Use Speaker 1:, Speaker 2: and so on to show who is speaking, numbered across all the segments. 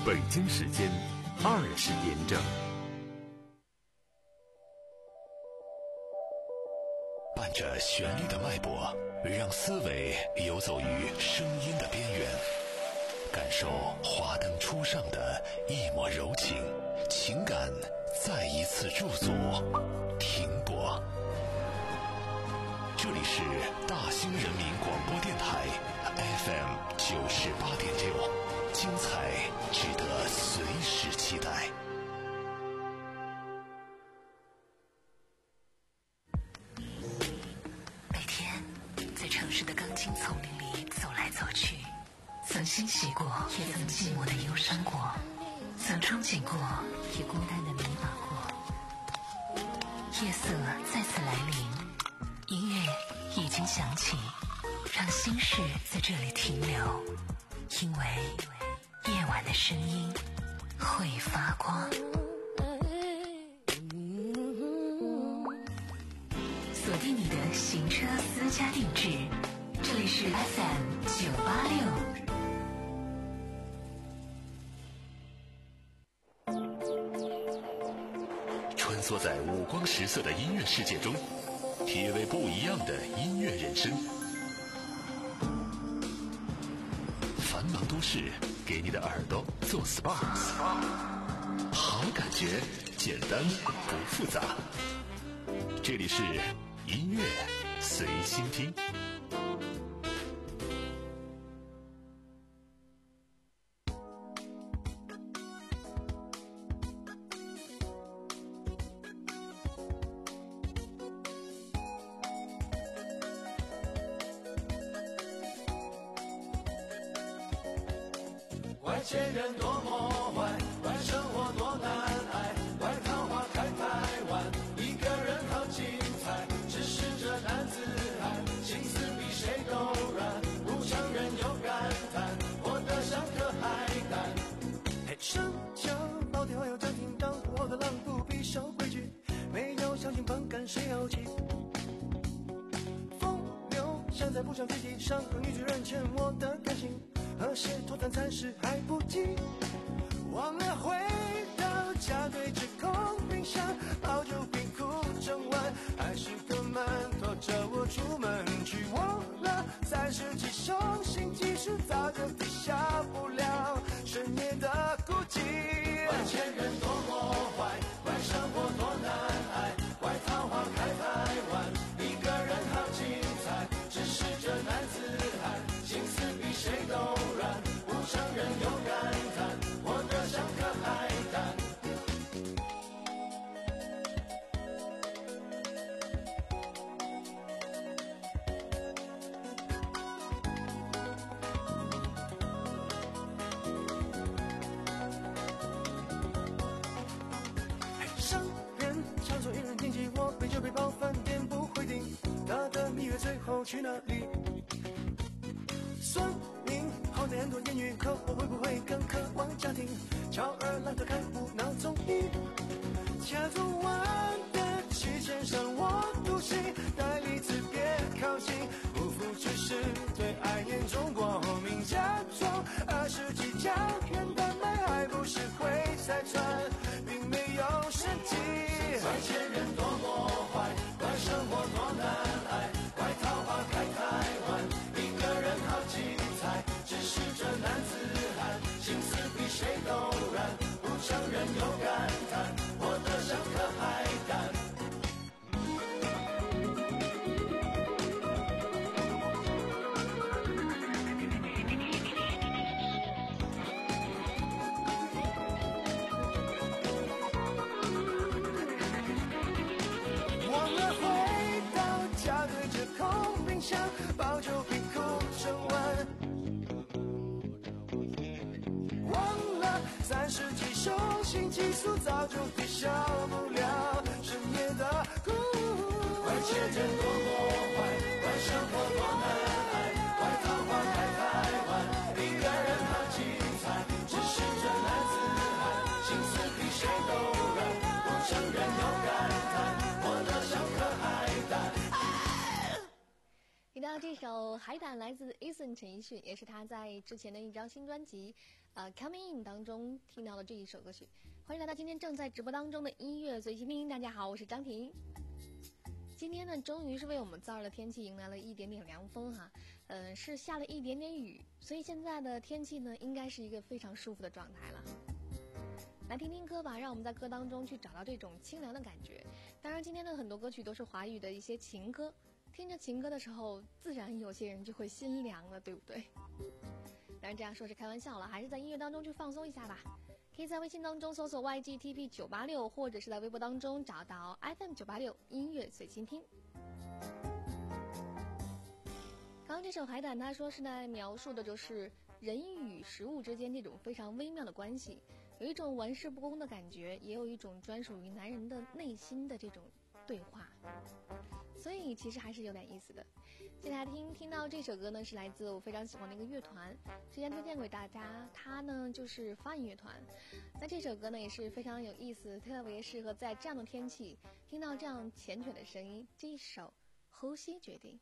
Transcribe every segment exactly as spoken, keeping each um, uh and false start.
Speaker 1: 北京时间二十点整。
Speaker 2: 伴着旋律的脉搏，让思维游走于声音的边缘，感受华灯初上的一抹柔情，情感再一次驻足停泊。这里是大兴人民广播电台 F M 九十八点六，精彩值得随时期待。
Speaker 3: 每天在城市的钢筋丛林里走来走去，曾欣喜过，也曾寂寞的忧伤过，曾憧憬过，也孤单的迷茫过。夜色再次来临，音乐已经响起，让心事在这里停留，因为夜晚的声音会发光。锁定你的行车私家定制，这里是 F M 九八六。
Speaker 2: 穿梭在五光十色的音乐世界中，体味不一样的音乐人生。繁忙都市给你的耳朵做 S P A， 好感觉简单不复杂。这里是音乐随心听。
Speaker 4: 外界人多么坏，外生活多难挨，外桃花开台湾，一个人好精彩，只是这男子汉心思比谁都软，不常人有感叹，活得像颗海胆。嘿，生肖保天后有家庭当我的狼不必守规矩，没有相信本干谁要急，风流现在不想自己上个女主人欠我的感情，何时脱单才是还不及，忘了回到家对着空冰箱抱酒瓶哭整晚，还是个馒头着我出门去，忘了三十几首新技术早就抵消不了深夜的孤寂。外前人多么坏，外生活多难挨，外桃花开台湾，一个人好精彩，只是这男子汉心思比谁都软，不常人有感叹，活得像颗海胆。商人常说一人经济，我杯酒背包饭店不会订，他的蜜月最后去哪里？算命好歹很多言语，可我会不会更渴望家庭？翘二郎特看无脑综艺，掐昨晚的期间上我独行，带离子别靠近，不负只是对爱念中国民，假装二十几家元旦买还不是会拆穿，并没有生机。外前人多么坏，外生活多难挨，外桃花开台湾，一个人好精彩，只是这男子汉心思比谁都软，不常人有感叹，活得像颗海胆。忘了回到家对着空冰箱抱酒瓶哭整晚，忘了三十几首新技术早就抵消不了深夜的孤外界人多么坏，外生活多难挨，外桃花开台湾，一个人好精彩，只是这男子汉心思比谁都软，不承认有感叹，活得像颗海胆。
Speaker 5: 听到这首《海胆》来自 Eason 陈奕迅，也是他在之前的一张新专辑呃 Coming In 当中听到的这一首歌曲。欢迎来到今天正在直播当中的音乐随心听，大家好，我是张婷。今天呢，终于是为我们燥热的天气迎来了一点点凉风哈，呃，是下了一点点雨，所以现在的天气呢，应该是一个非常舒服的状态了。来听听歌吧，让我们在歌当中去找到这种清凉的感觉。当然今天的很多歌曲都是华语的一些情歌，听着情歌的时候自然有些人就会心凉了，对不对？当然这样说是开玩笑了，还是在音乐当中去放松一下吧。可以在微信当中搜索 Y G T P 九八六， 或者是在微博当中找到 F M 九八六 音乐随心听。刚刚这首海胆他说是在描述的就是人与食物之间这种非常微妙的关系，有一种玩世不恭的感觉，也有一种专属于男人的内心的这种对话，所以其实还是有点意思的。接下来听听到这首歌呢，是来自我非常喜欢的一个乐团，之前推荐给大家，它呢就是发影乐团。那这首歌呢也是非常有意思，特别适合在这样的天气听到这样缱绻的声音。这一首呼吸决定。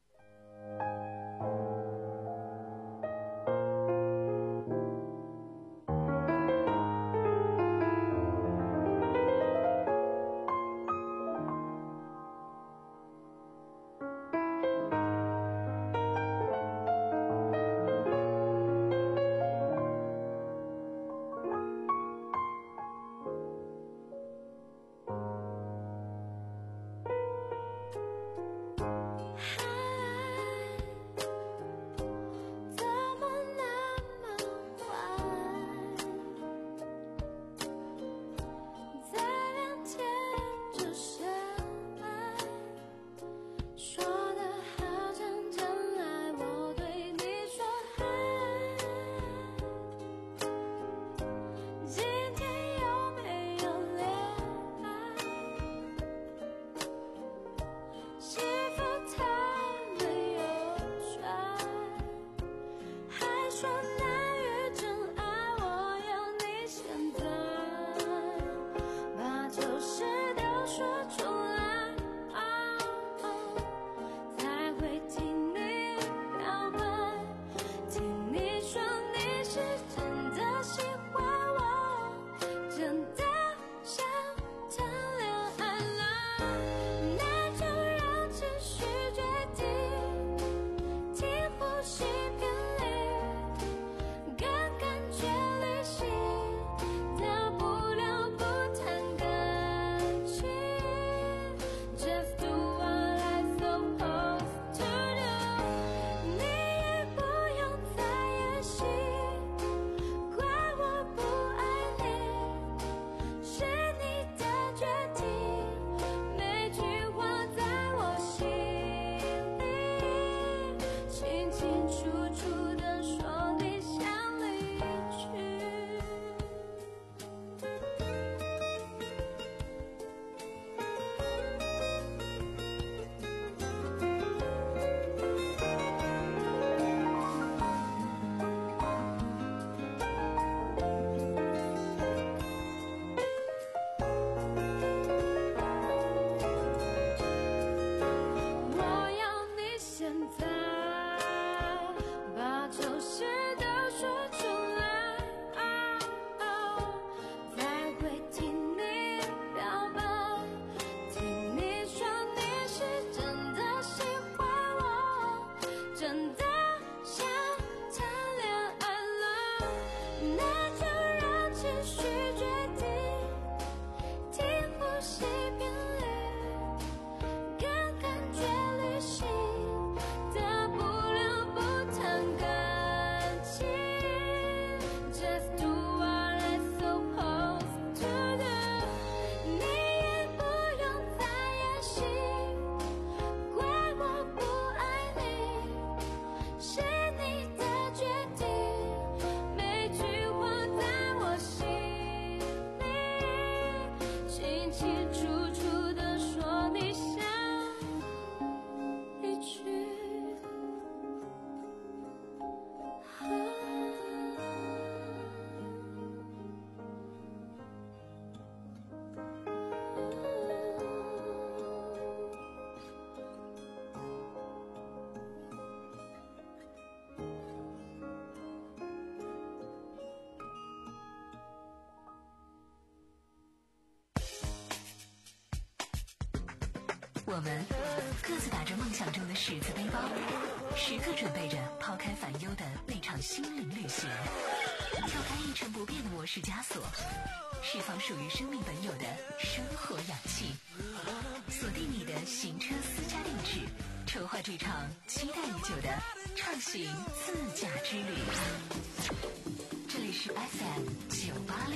Speaker 3: 我们各自打着梦想中的十字背包，时刻准备着抛开烦忧的那场心灵旅行，跳开一成不变的模式枷锁，释放属于生命本有的生活氧气，锁定你的行车私家定制，筹划这场期待已久的畅行自驾之旅。这里是 F M 九八六。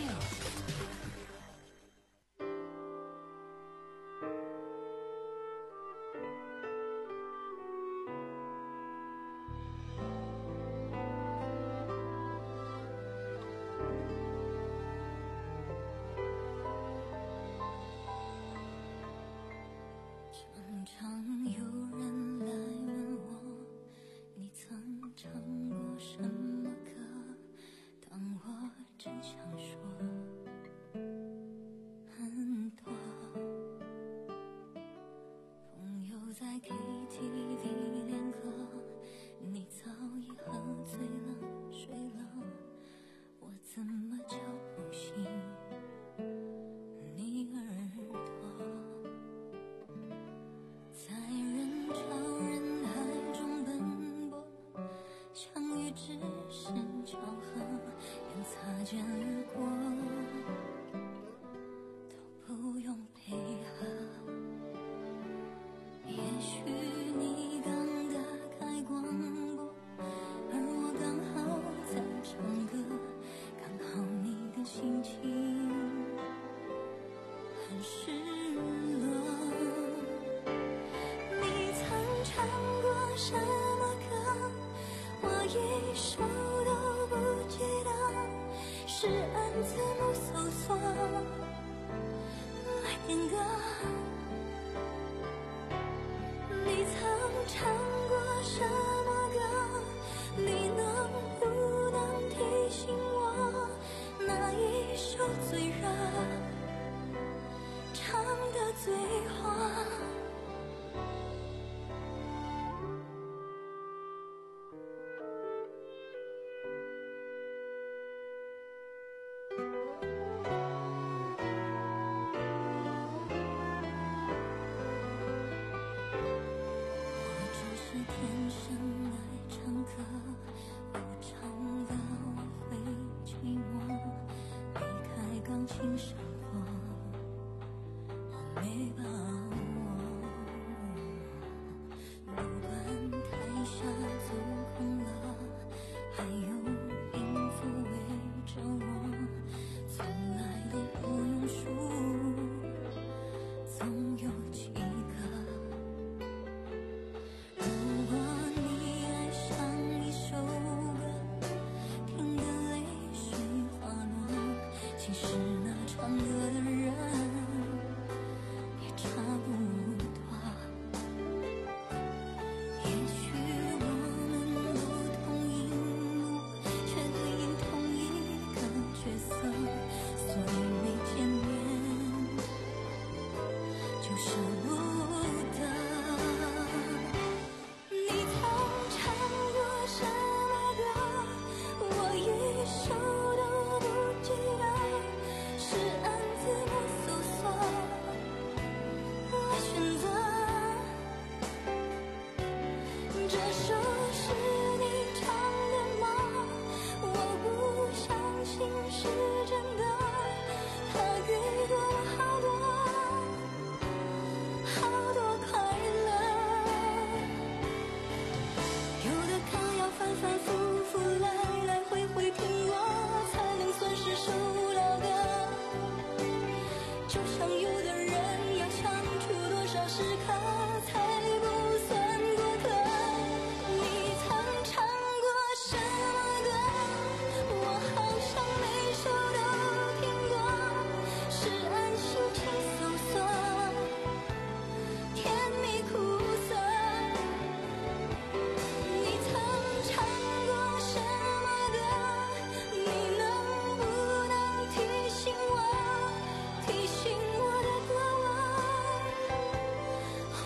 Speaker 6: 好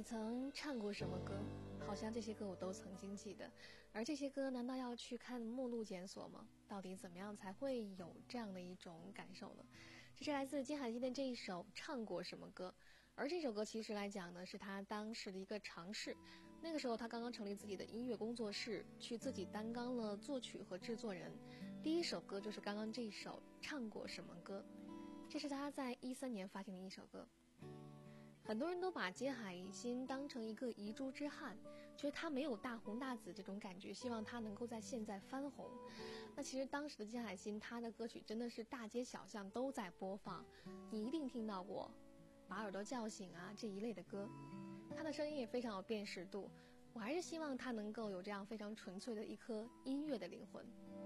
Speaker 5: 你曾唱过什么歌？好像这些歌我都曾经记得，而这些歌难道要去看目录检索吗？到底怎么样才会有这样的一种感受呢？这是来自金海心的这一首《唱过什么歌》，而这首歌其实来讲呢，是他当时的一个尝试。那个时候他刚刚成立自己的音乐工作室，去自己担纲了作曲和制作人。第一首歌就是刚刚这一首《唱过什么歌》，这是他在一三年发行的一首歌。很多人都把金海心当成一个遗珠之憾，觉得他没有大红大紫这种感觉，希望他能够在现在翻红。那其实当时的金海心，他的歌曲真的是大街小巷都在播放，你一定听到过把耳朵叫醒啊这一类的歌。他的声音也非常有辨识度，我还是希望他能够有这样非常纯粹的一颗音乐的灵魂。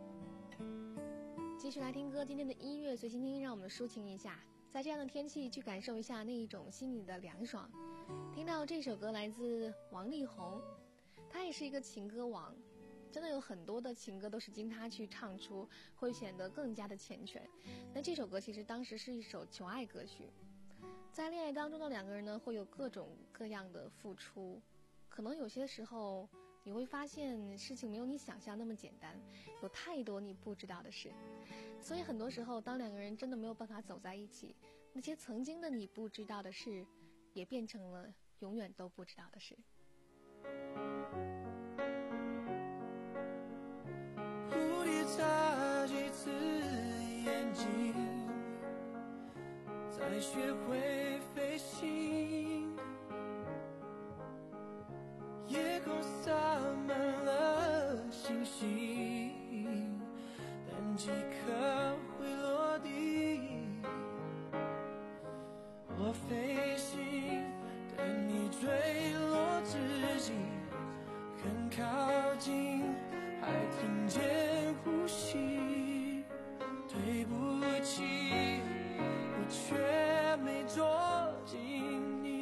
Speaker 5: 继续来听歌，今天的音乐随心听，让我们抒情一下，在这样的天气去感受一下那一种心里的凉爽。听到这首歌来自王力宏，他也是一个情歌王，真的有很多的情歌都是经他去唱出，会显得更加的缱绻。那这首歌其实当时是一首求爱歌曲，在恋爱当中的两个人呢，会有各种各样的付出，可能有些时候你会发现事情没有你想象那么简单，有太多你不知道的事。所以很多时候当两个人真的没有办法走在一起，那些曾经的你不知道的事也变成了永远都不知道的事。
Speaker 4: 蝴蝶眨几次眼睛，才学会飞行，夜空洒满了星星，但几颗会落地。我飞行，等你坠落之际，很靠近，还听见呼吸。对不起，我却没捉紧你。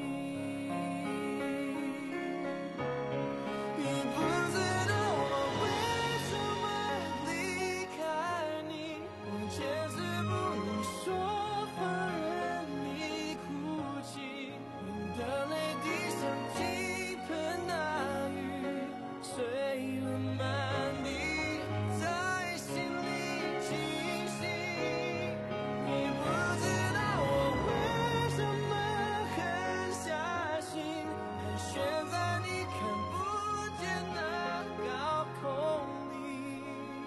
Speaker 4: 你不知道我为什么离开你，我坚持不能说话，任你哭泣。你的泪滴像倾盆大雨，碎了满地，在心里清醒。你不知道我为什么狠下心，盘旋在你看不见的高空里，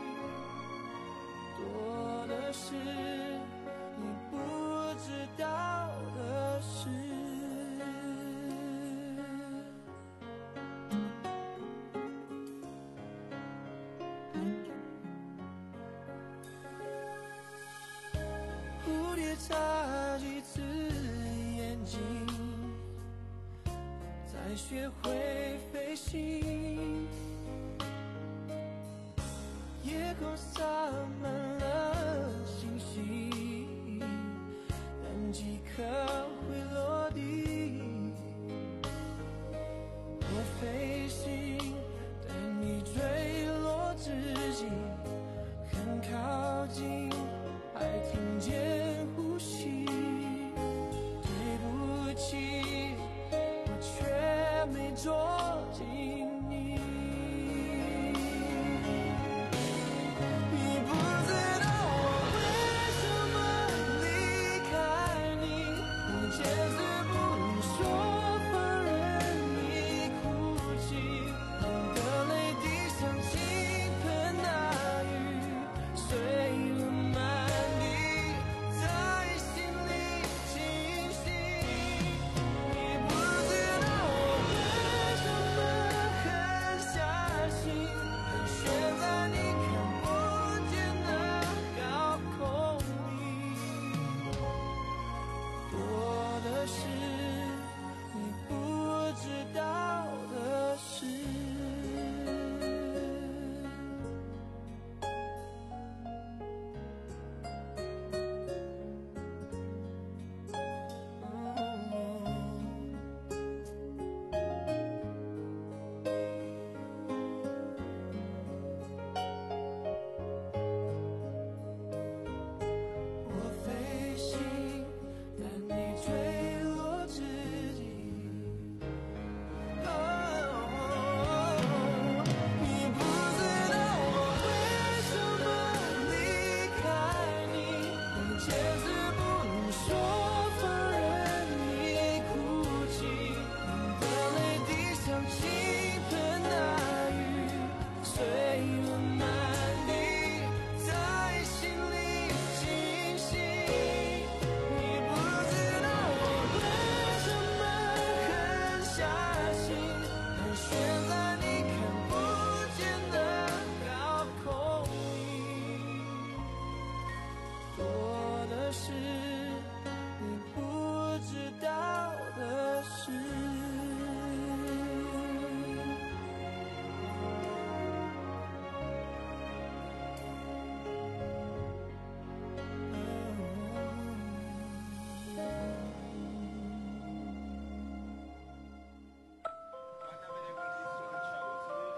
Speaker 4: 多的是你不知道的事。蝴蝶眨几次眼睛，才学会飞行。夜空洒满了星星，但几颗会落地。我飞行，等你坠落之际，很靠近，还听见呼吸。对不起，我却没捉紧你。你不知道我为什么离开你，我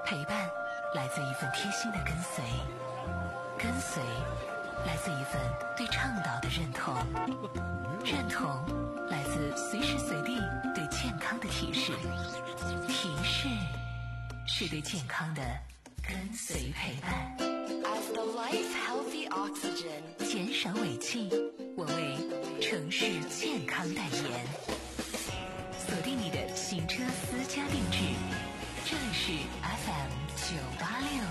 Speaker 3: 陪伴来自一份贴心的跟随，跟随来自一份对倡导的认同，认同来自随时随地对健康的提示，提示是对健康的跟随陪伴。
Speaker 6: As the light healthy oxygen，
Speaker 3: 减少尾气，我为城市健康代言。锁定你的行车私家定制，这里是 F M 九八六。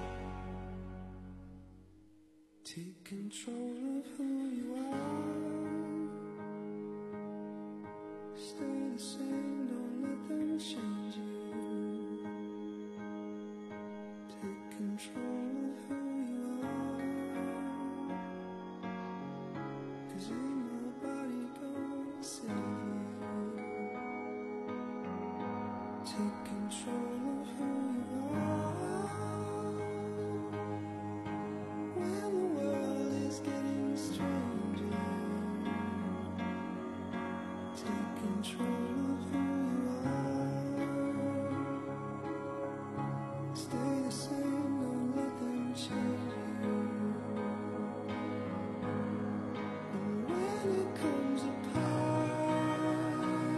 Speaker 4: Take control of who you are. Stay the same, don't let them change you. Take control of who you are. 'Cause ain't nobody gonna save you. Take control of who you are. When the world is getting stranger, take control of who you are. Stay the same, don't let them change you. And when it comes apart,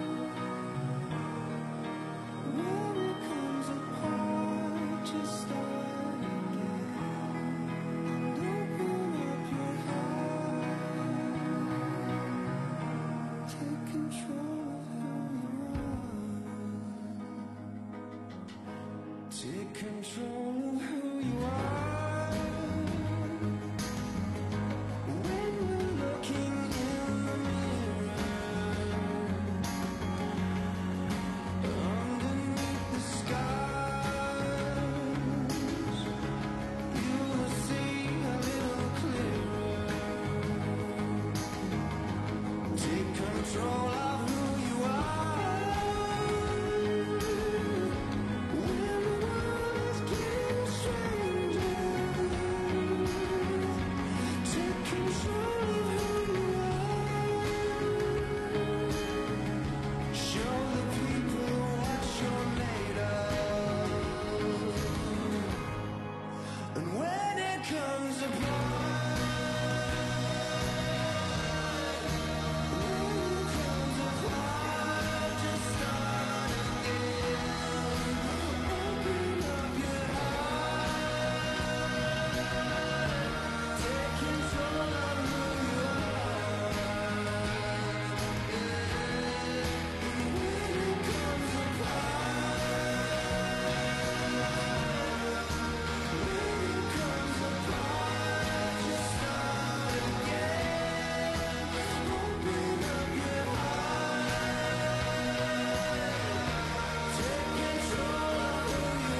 Speaker 4: when it comes apart, just start again. Open up your heart. Take control of who you are. Take control of who you are. When we're looking in the mirror, underneath the scars, you will see a little clearer. Take control of who you are. When the world is getting stranger, take control of who you are. Show the people what you're made of. And when it comes apart, when it comes apart, just start again. Open up your heart. Take control of who you are. And when it comes apart, when it comes apart, just start again. Open up your heart. Take control of who you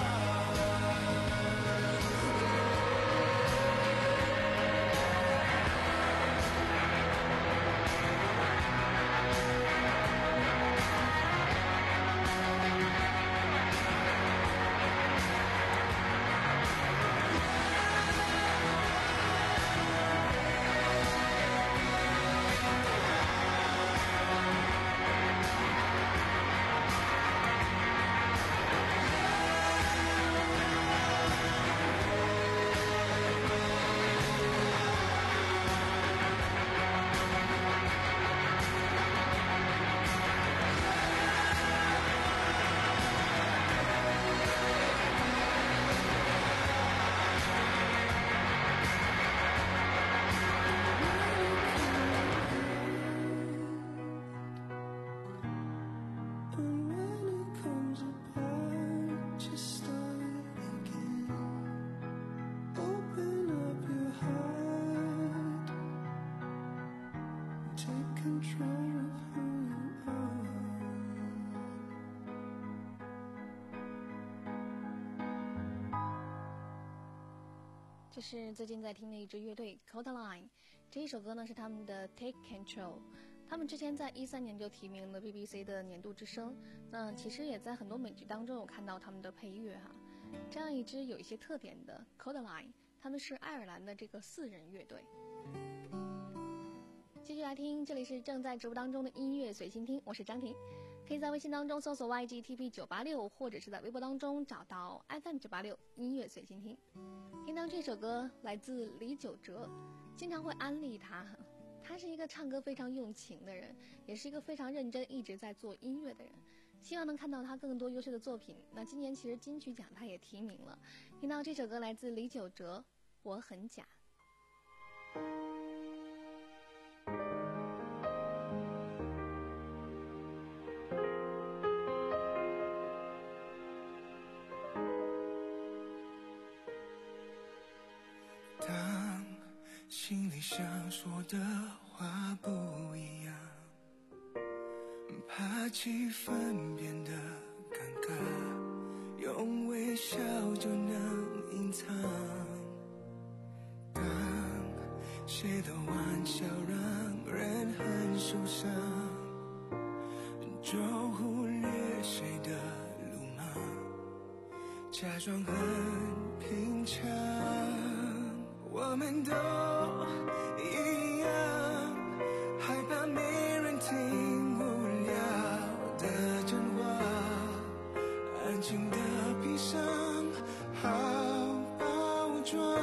Speaker 4: And when it comes apart, just start again. Open up your heart. Take control of who you are.
Speaker 5: 这是最近在听的一支乐队 Codaline， 这一首歌呢是他们的 Take Control。他们之前在一三年就提名了 B B C 的年度之声，那其实也在很多美剧当中有看到他们的配乐哈。这样一支有一些特点的 Codaline， 他们是爱尔兰的这个四人乐队。 继续来听，这里是正在直播当中的音乐随心听，我是张婷。可以在微信当中搜索 Y G T P 九八六，或者是在微博当中找到 F M 九八六音乐随心听。听到这首歌来自李玖哲，经常会安利他。他是一个唱歌非常用情的人，也是一个非常认真一直在做音乐的人。希望能看到他更多优秀的作品。那今年其实金曲奖他也提名了。听到这首歌来自李玖哲，我很假。
Speaker 4: 当心里想说的话不一样，怕气氛变得尴尬，用微笑就能隐藏。当谁的玩笑让人很受伤，就忽略谁的鲁莽，假装很平常。我们都一样，害怕没人听无聊的真话，安静的披上好包装。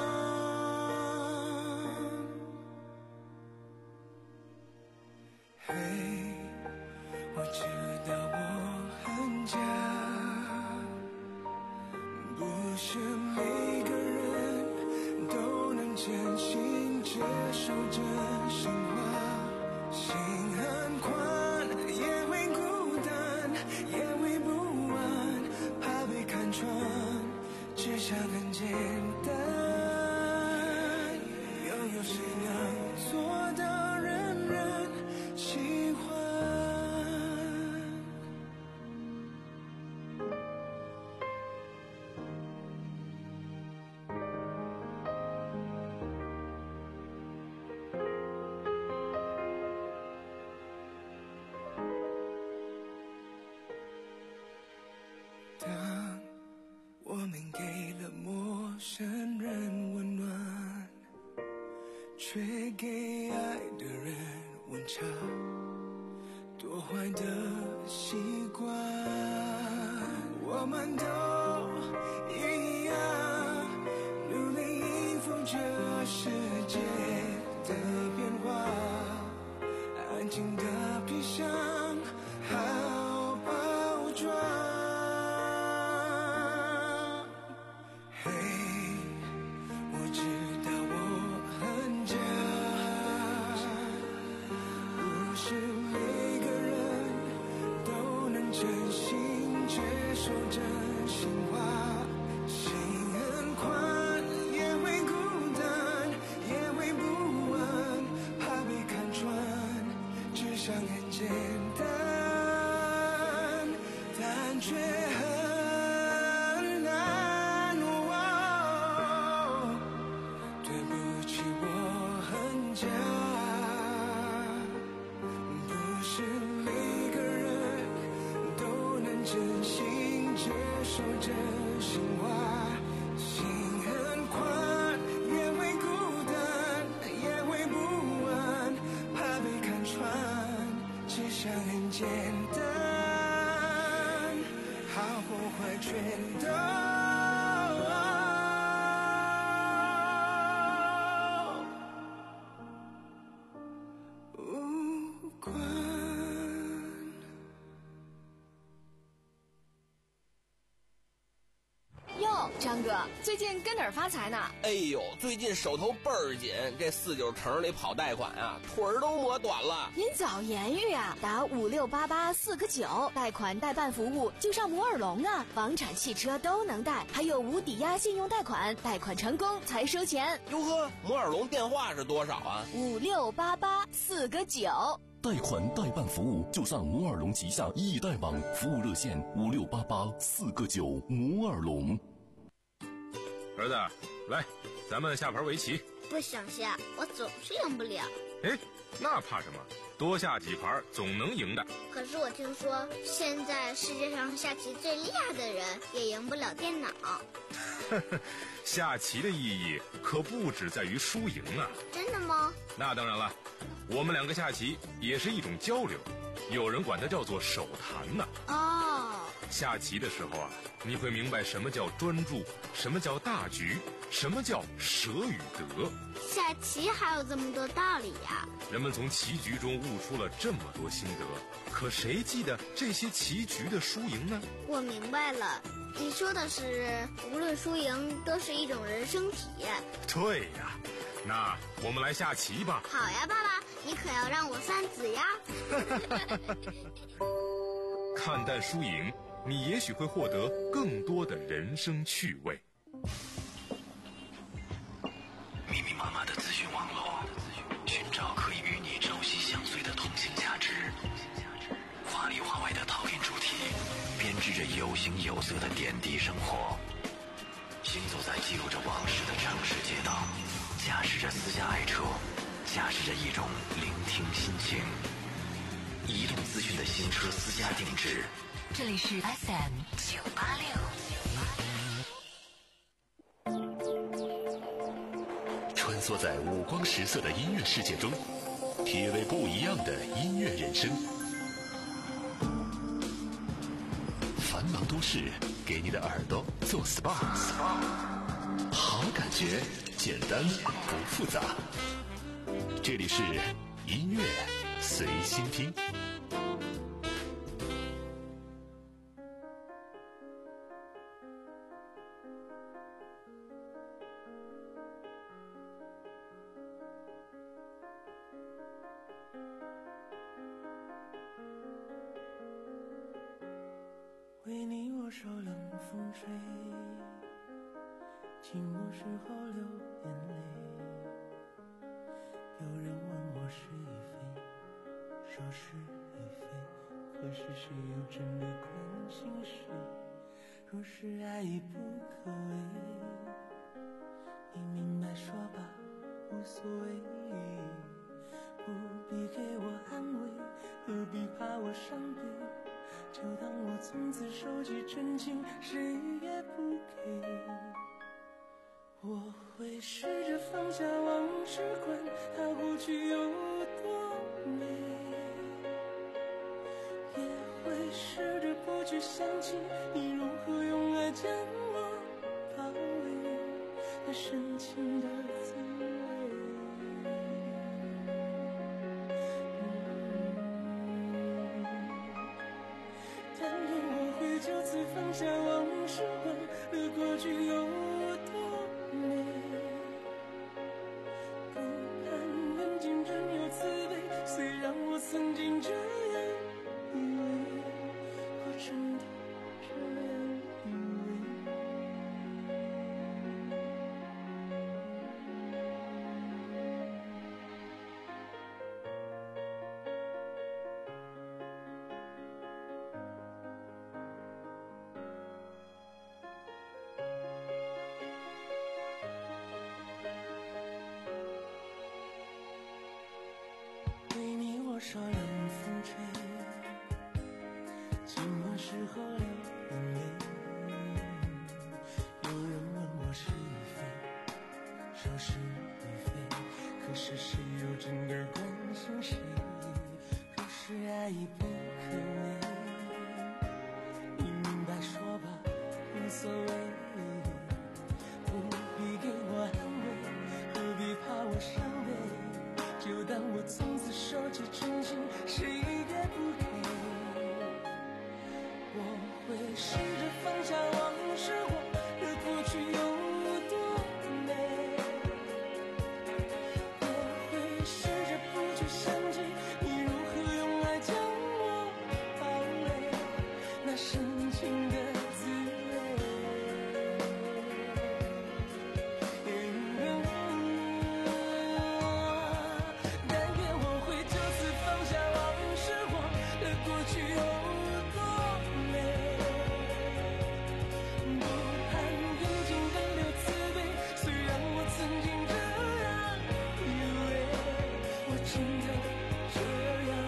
Speaker 4: 嘿，我知道我很假，不是每个人都能真心接受真心话，心很宽，也会孤单，也会不安，怕被看穿，只想很简单。又有谁能做到人人喜欢？当我们给了陌生人温暖，却给爱的人温差，多坏的习惯。我们都一样，努力应付这世界的变化，安静的披上好包装。嘿，我知道我很假，不是每个人都能真心接受真心话，心很宽，也会孤单，也会不安，怕被看穿，只想很简单，但却很难。哦，对不起，我很假，不是每个人都能真心接受真心话，心很宽，也会孤单，也会不安，怕被看穿，只想很简单，好或坏全都无关。
Speaker 7: 哟，张哥，最近跟哪儿发财呢？
Speaker 8: 哎呦，最近手头倍儿紧，这四九城里跑贷款啊，腿儿都磨短了。
Speaker 7: 您早言语啊，打五六八八四个九，贷款代办服务就上摩尔龙啊，房产、汽车都能贷，还有无抵押信用贷款，贷款成功才收钱。
Speaker 8: 哟呵，摩尔龙电话是多少啊？
Speaker 7: 五六八八四个九。
Speaker 2: 贷款代办服务就上摩尔龙旗下易贷网，服务热线五六八八四个九。摩尔龙。
Speaker 9: 儿子，来，咱们下盘围棋。
Speaker 10: 不想下，我总是赢不了。
Speaker 9: 哎，那怕什么？多多下几盘总能赢的。
Speaker 10: 可是我听说，现在世界上下棋最厉害的人也赢不了电脑。
Speaker 9: 下棋的意义可不只在于输赢啊！
Speaker 10: 真的吗？
Speaker 9: 那当然了，我们两个下棋也是一种交流，有人管它叫做手谈呢。
Speaker 10: 哦，
Speaker 9: 下棋的时候啊，你会明白什么叫专注，什么叫大局，什么叫舍与得。
Speaker 10: 下棋还有这么多道理呀！
Speaker 9: 人们从棋局中悟出了这么多心得，可谁记得这些棋局的输赢呢？
Speaker 10: 我明白了，你说的是无论输赢都是一种人生体验。
Speaker 9: 对呀，那我们来下棋吧。
Speaker 10: 好呀，爸爸，你可要让我算子呀。
Speaker 9: 看淡输赢，你也许会获得更多的人生趣味。
Speaker 2: 密密麻麻的资讯网络，寻找可以与你朝夕相随的通信价值，话里话外的讨论主题，编织着有形有色的点滴生活。行走在记录着往事的城市街道，驾驶着私家爱车，驾驶着一种聆听心情。移动资讯的新车私家定制，
Speaker 3: 这里是 F M 九八六。
Speaker 2: 穿梭在五光十色的音乐世界中，体味不一样的音乐人生。繁忙都市给你的耳朵做 S P A， 好感觉简单不复杂。这里是音乐随心听。
Speaker 4: 为你我受冷风吹，寂寞时候流眼泪。有人问我是与非，说是与非，可是谁又真的关心谁？若是爱已不可为，你明白说吧，无所谓，不必给我安慰，何必怕我伤悲？就当我从此收集真情，谁也不给。我会试着放下往事，管它过去有多美，也会试着不去想起你如何用爱将我包围，那深情的滋味。但愿我会就此放下往事，忘了过去有多美，不盼缘尽真有慈悲，虽然我曾经这样以为，我真的这样以为。为你我受冷风吹，寂寞时候流眼泪。有人问我是与非，说是与非，可是谁又真的关心谁？若是爱已不可为，你明白说吧，无所谓，不必给我安慰，何必怕我伤悲？就当我从此收集真情，谁也不给。我会试着放下往事，忘了过去有多美，也会试着不去想起你如何用爱将我包围，那深情的滋味。曾经这样以为，我真的这样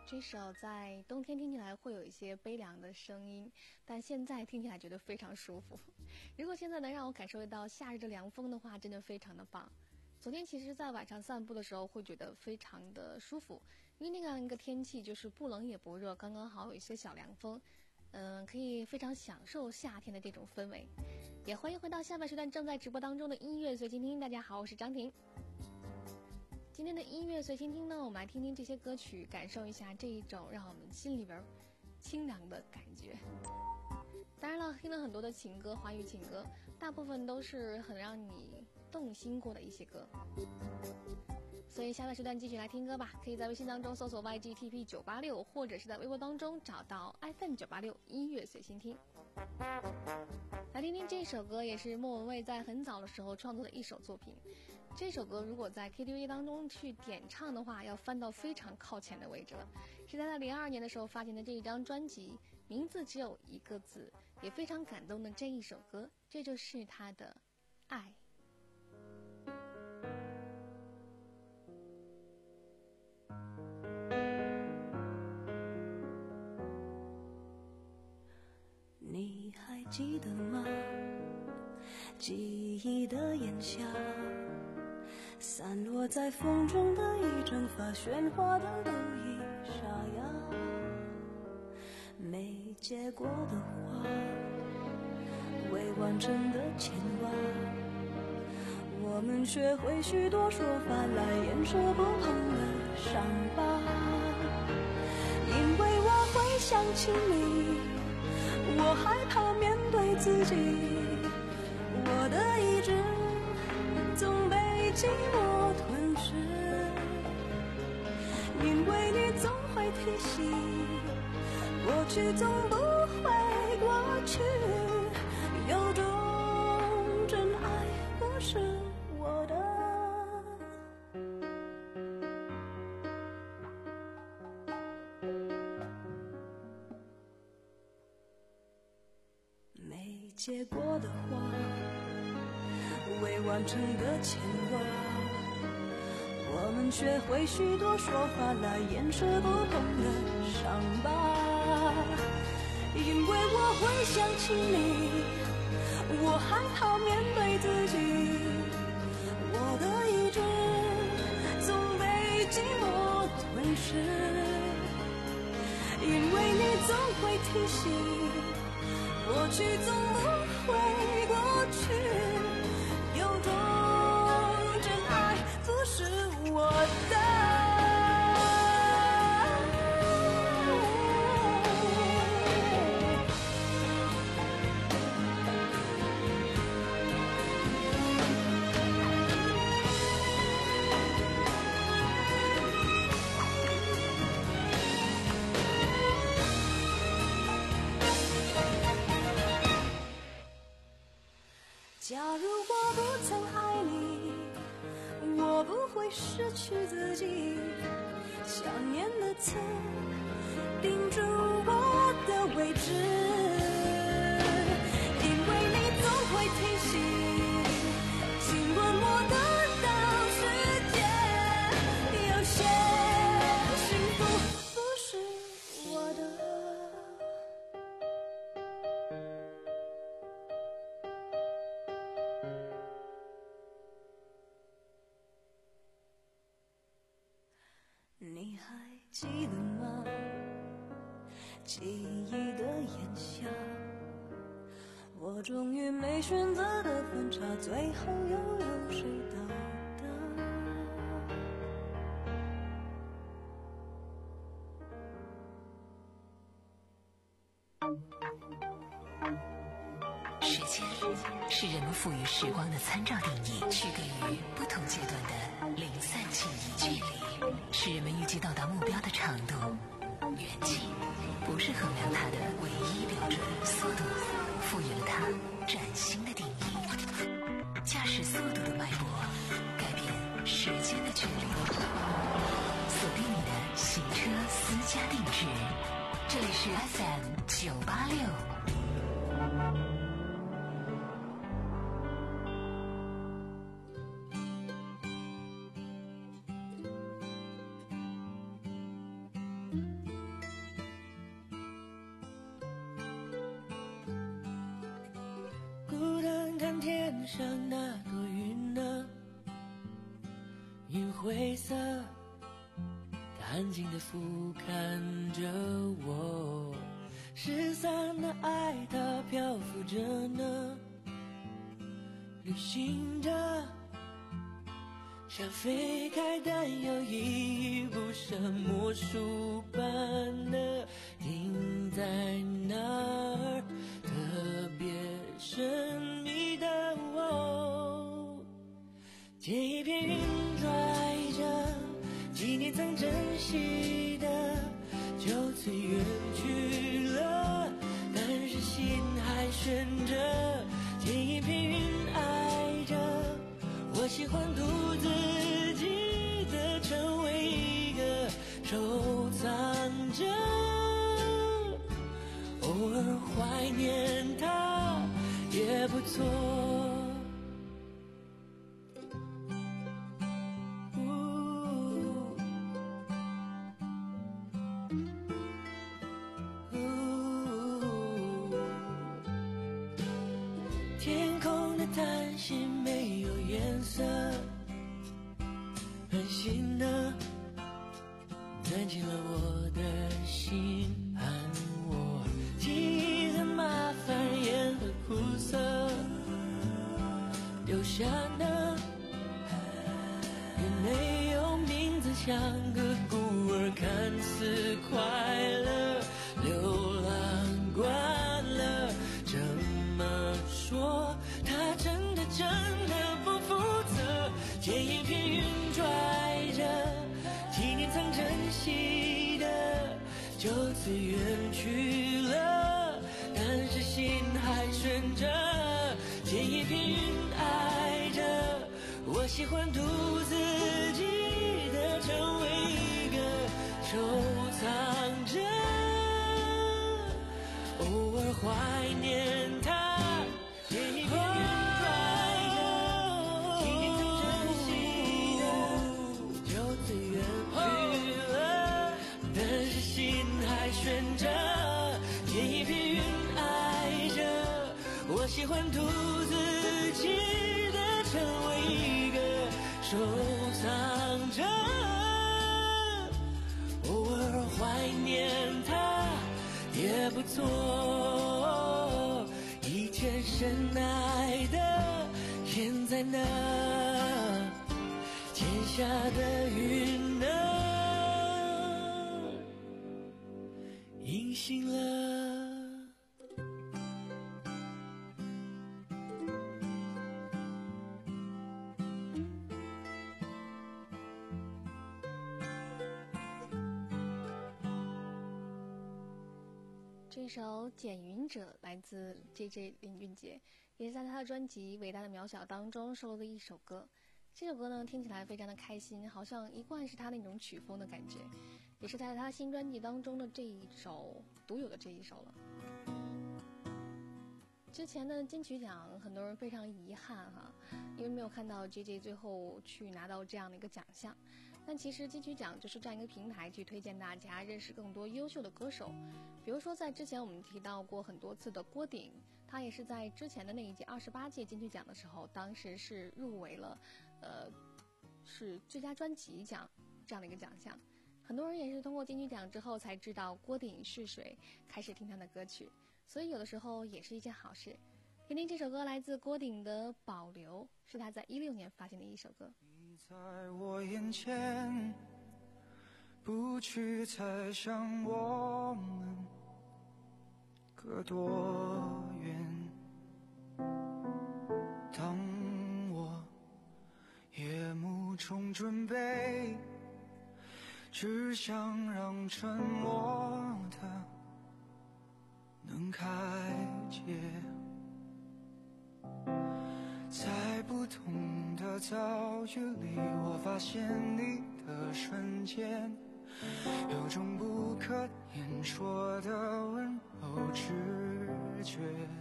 Speaker 5: 这首在冬天听起来会有一些悲凉的声音，但现在听起来觉得非常舒服。如果现在能让我感受到夏日的凉风的话，真的非常的棒。昨天其实在晚上散步的时候会觉得非常的舒服，因为那样一个天气就是不冷也不热，刚刚好有一些小凉风，嗯，可以非常享受夏天的这种氛围。也欢迎回到下半时段正在直播当中的音乐随心听。大家好，我是张婷。今天的音乐随心听呢，我们来听听这些歌曲，感受一下这一种让我们心里边清凉的感觉。当然了，听了很多的情歌，华语情歌，大部分都是很让你动心过的一些歌。所以下半时段继续来听歌吧，可以在微信当中搜索 Y G T P 九八六， 或者是在微博当中找到 F M 九八六音乐随心听。来听听这首歌，也是莫文蔚在很早的时候创作的一首作品。这首歌如果在 K T V 当中去点唱的话，要翻到非常靠前的位置了。是在他零二年的时候发行的这一张专辑，名字只有一个字，也非常感动的这一首歌，这就是他的爱。
Speaker 11: 你还记得吗？记忆的炎夏，散落在风中的一整发，喧哗的都已沙哑。没结果的花，未完成的牵挂，我们学会许多说法来掩饰不同的伤疤。因为我会想起你，我害怕面对自己，我的意志总被寂寞吞噬。因为你总会提醒，过去总不会过去，有种真爱不是我的。没结果的花，未完成的牵挂，我们学会许多说法来掩饰不同的伤疤。因为我会想起你，我害怕面对自己，我的意志总被寂寞吞噬。因为你总会提醒，过去总不会过去，有种真爱不是我的。假如我不曾爱你，我不会失去自己，想念的刺钉住我的位置。因为你总会提醒，亲吻我的到世界，有些幸福不是我的。你还记得吗？记忆的炎夏，我终于没选择的分岔，最后又有谁到达？
Speaker 3: 时间是人们赋予时光的参照定义，区隔于不同阶段的零散记忆。距离是人们预计到达目标的长度，远近不是衡量它的唯一标准。速度赋予了它崭新的定义，驾驶速度的脉搏改变时间的距离。锁定你的行车私家定制，这里是 F M 九八六。
Speaker 4: 上那朵云呢？银灰色，它安静地俯瞰着我，失散的爱它漂浮着呢，旅行着，像飞开但又依依不舍魔术般的停在那儿，特别神秘的我，借一片云拽着几年曾珍惜的，就此远去了，但是心还悬着，借一片云爱着，我喜欢独自记得成为一个收藏者，偶尔怀念它也不错。天空的叹息没有颜色，安心的钻进了我的心，安我记忆的麻烦盐和苦涩，留下呢也没有名字，像个孤儿，看似快乐，流浪惯了，这么说他真的真的不负责，借一片云拽着几年曾珍惜的，就此远去了，但是心还悬着，借一片云爱着，我喜欢独自记得成为一个收藏者，偶尔怀念它，借一片云拽着几年曾珍惜的，就此远去了，但是心还悬着，借一片云爱着，我喜欢独自记得成为一个收藏者，偶尔怀念它也不错，以前深爱的现在呢，天下的云呢隐形了。
Speaker 5: 这首《捡云者》来自 J J 林俊杰，也是在他的专辑《伟大的渺小》当中收录的一首歌。这首歌呢，听起来非常的开心，好像一贯是他那种曲风的感觉，也是在他新专辑当中的这一首独有的这一首了。之前的金曲奖，很多人非常遗憾哈，因为没有看到 J J 最后去拿到这样的一个奖项。但其实金曲奖就是这样一个平台，去推荐大家认识更多优秀的歌手。比如说在之前我们提到过很多次的郭顶，他也是在之前的那一届二十八届金曲奖的时候，当时是入围了呃是最佳专辑奖这样的一个奖项。很多人也是通过金曲奖之后才知道郭顶是谁，开始听他的歌曲，所以有的时候也是一件好事。听听这首歌，来自郭顶的《保留》，是他在一六年发行的一首歌。
Speaker 12: 你在我眼前，不去猜想我们隔多远。当我夜幕中准备，只想让沉默的能开解。在不同的遭遇里，我发现你的瞬间，有种不可言说的温柔直觉。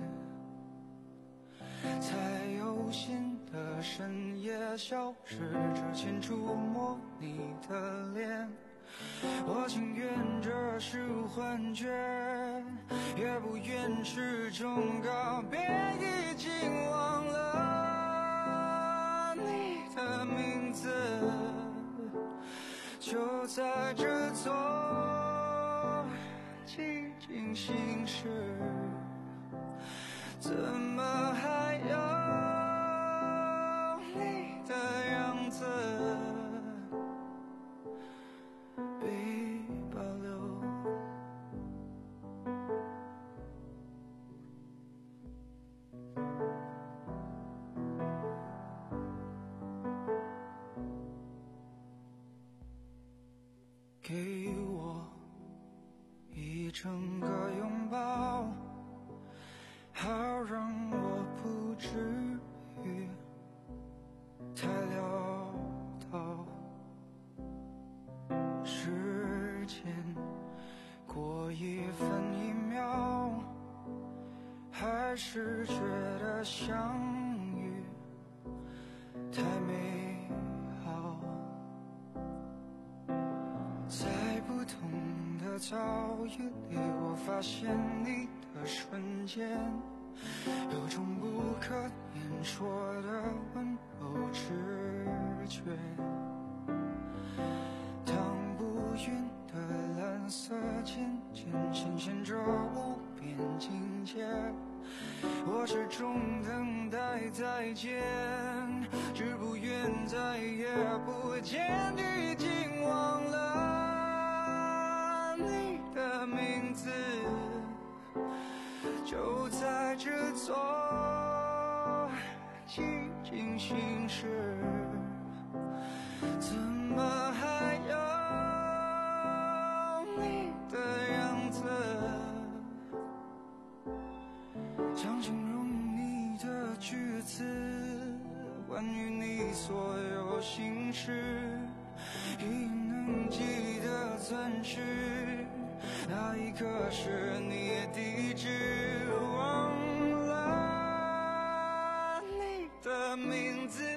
Speaker 12: 在有心的深夜消失之前触摸你的脸，我情愿这是幻觉，也不愿始终告别，已经忘了子，就在这座寂静心事，怎么还有你的样子被保留？给我一整个拥抱，好让我不至于太潦倒。时间过一分一秒，还是觉得相遇太美好。在不同的遭遇里，我发现你的瞬间，有种不可言说的温柔直觉。当不匀的蓝色渐渐显现着无边境界，我始终等待再见，只不愿再也不见，已经忘了你的名字，就在这座寂静心事，怎么还有你的样子，想形容你的句子，关于你所有心事，已能记得钻石那一刻是你的地址，忘了你的名字，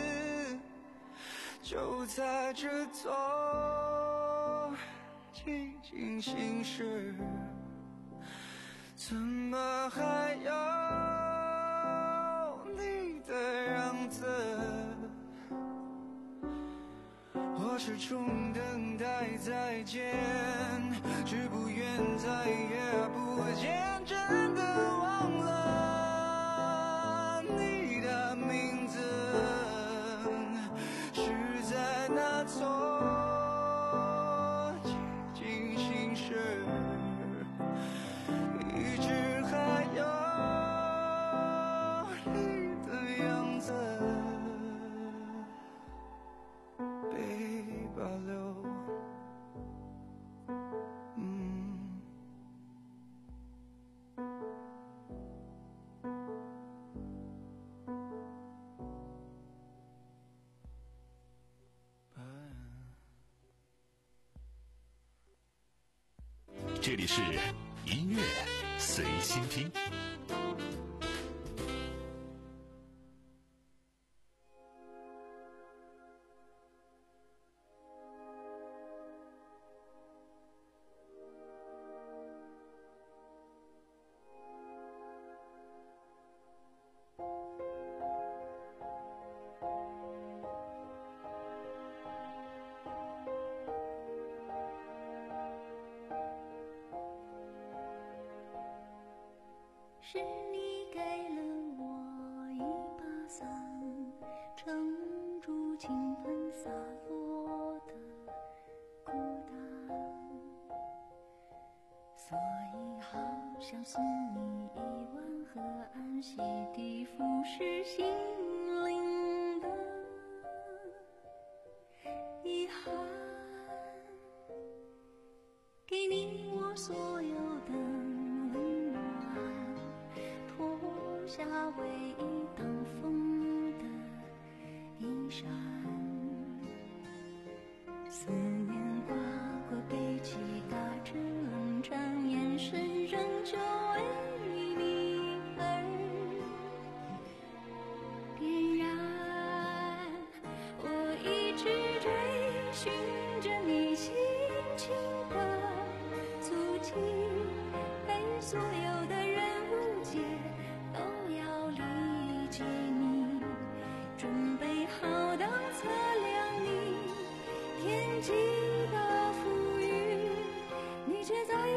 Speaker 12: 就在这座寂静心事，怎么还有你的样子，我始终等待再见，只不愿再也不见，真的忘了你的名字，是在那座寂静心事，一直还有你的样子被保留。
Speaker 2: 这里是音乐随心听。
Speaker 13: 是你给了我一把伞，撑住倾盆洒落的孤单，所以好想送你一碗河岸洗涤腐蚀心灵的遗憾，给你我所有的夏威夷挡风的衣衫，思念划过背脊，打着冷战，眼神仍旧为你而点燃。我一直追寻着你心情的足迹，被所有的人误解，都要离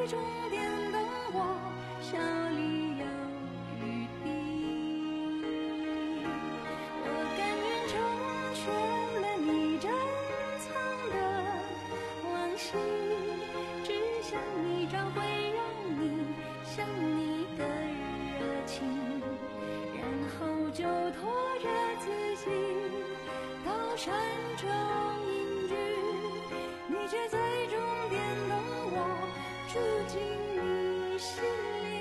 Speaker 11: 终点的我笑里有余地。我甘愿成全了你珍藏的往昔，只想一朝会让你想你的热情，然后就拖着自己到山中隐居，你却在终点等我住进你心里。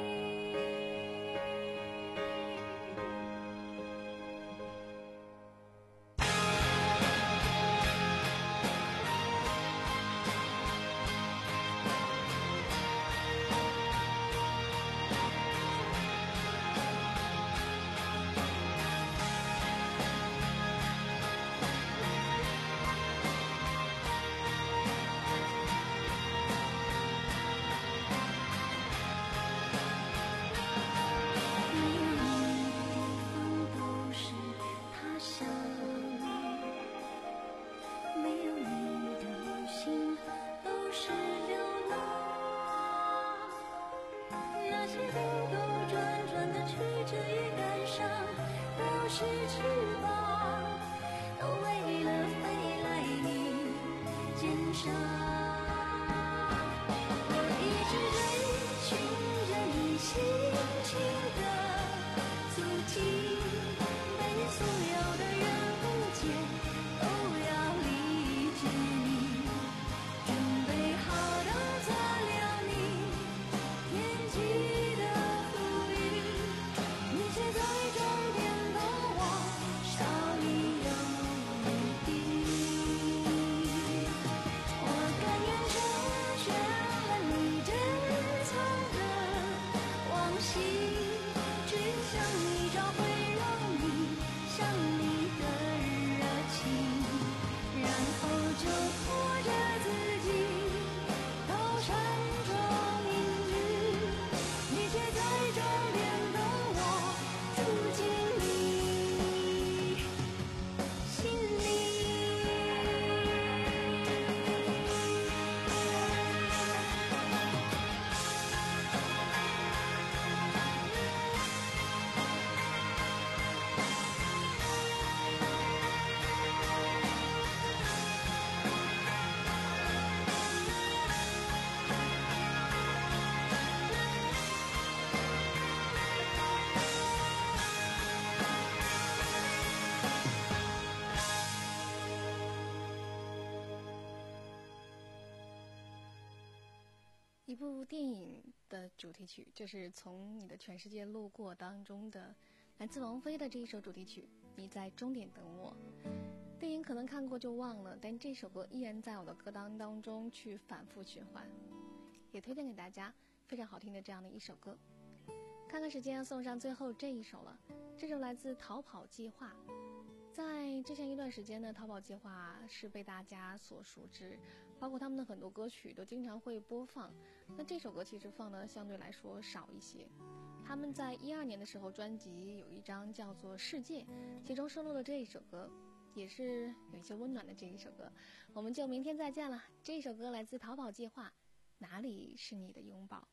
Speaker 5: 一部电影的主题曲，这是从你的全世界路过当中的来自王菲的这一首主题曲，你在终点等我。电影可能看过就忘了，但这首歌依然在我的歌单当中去反复循环，也推荐给大家，非常好听的这样的一首歌。看看时间，送上最后这一首了，这首来自逃跑计划。在之前一段时间呢，逃跑计划是被大家所熟知，包括他们的很多歌曲都经常会播放。那这首歌其实放的相对来说少一些。他们在一二年的时候，专辑有一张叫做《世界》，其中收录了这一首歌，也是有一些温暖的这一首歌。我们就明天再见了。这一首歌来自逃跑计划，哪里是你的拥抱？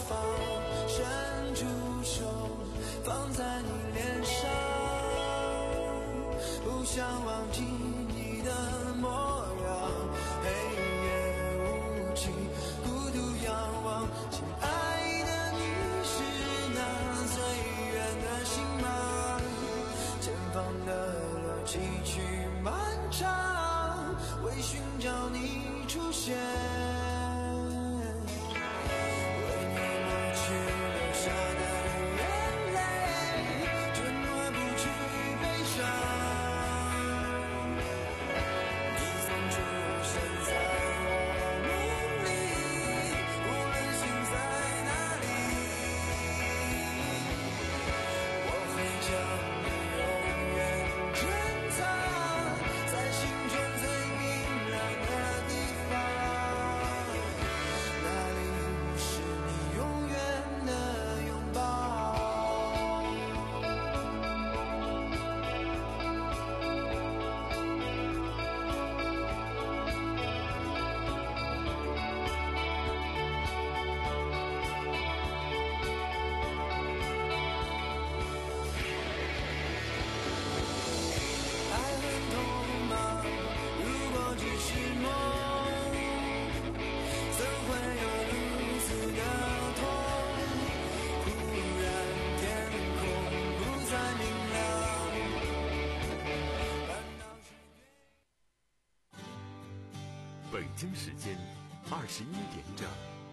Speaker 4: 方，伸出手放在你脸上，不想忘记你的模样，黑夜无际，孤独仰望，亲爱的你是那最远的星芒，前方的路崎岖漫长，为寻找你出现，为你抹去留下的眼泪，却抹不去悲伤。你曾出现在我梦里，无论心在哪里，我会将你永远珍藏在心中最明亮的地方，那里是你永远的拥抱。爱很痛吗？如果只是梦，怎会有如此的痛？忽然天空不再明亮，
Speaker 1: 北京时间二十一点整。